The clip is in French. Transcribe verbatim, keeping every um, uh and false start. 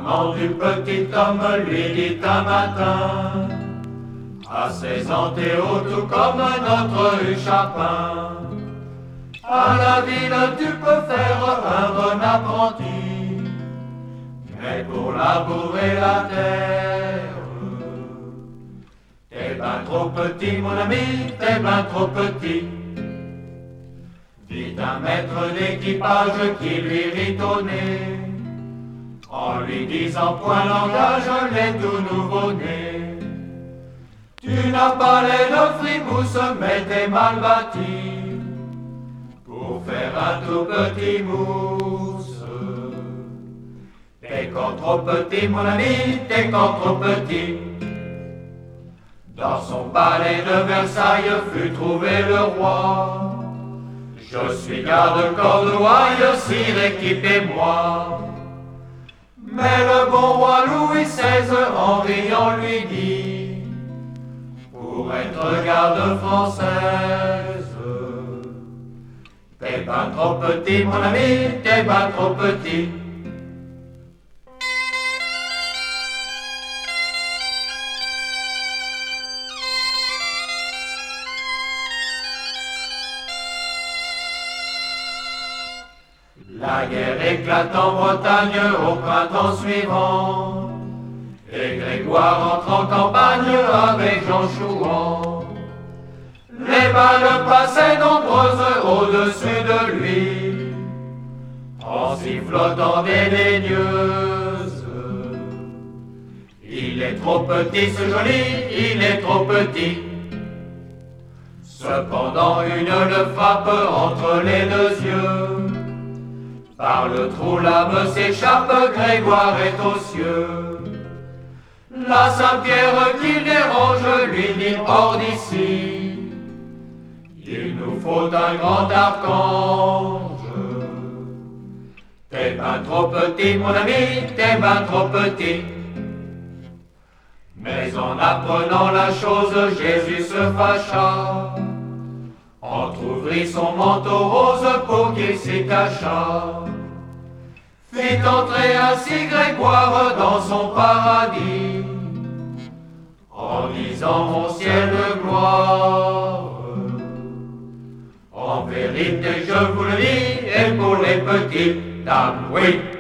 maman du petit homme lui dit un matin: à seize ans Théo, tout comme notre Chapin, à la ville tu peux faire un bon apprenti, mais pour labourer la terre, t'es ben trop petit mon ami, t'es ben trop petit. Dit un maître d'équipage qui lui rit au nez, en lui disant point langage les tout nouveau-nés: tu n'as pas les de frimousse, mais t'es mal bâti pour faire un tout petit mousse. T'es quand trop petit mon ami, t'es quand trop petit. Dans son palais de Versailles fut trouvé le roi: je suis garde-corps de Cornouailles, sire, équipez-moi. Mais le bon roi Louis seize en riant lui dit: pour être garde française, t'es ben trop petit mon ami, t'es ben trop petit. La guerre éclate en Bretagne au printemps suivant, et Grégoire entre en campagne avec Jean Chouan. Les balles passaient nombreuses au-dessus de lui, en sifflotant dédaigneuses: il est trop petit ce joli, il est trop petit. Cependant une le frappe entre les deux yeux, par le trou l'âme s'échappe, Grégoire est aux cieux. La Saint-Pierre qui dérange lui dit: hors d'ici, il nous faut un grand archange. T'es ben trop petit mon ami, t'es ben trop petit. Mais en apprenant la chose, Jésus se fâcha, entr'ouvrit son manteau rose pour qu'il s'y cachât, fit entrer ainsi Grégoire dans son paradis, en disant: mon ciel de gloire, en vérité je vous le dis, et pour les petites dames, oui.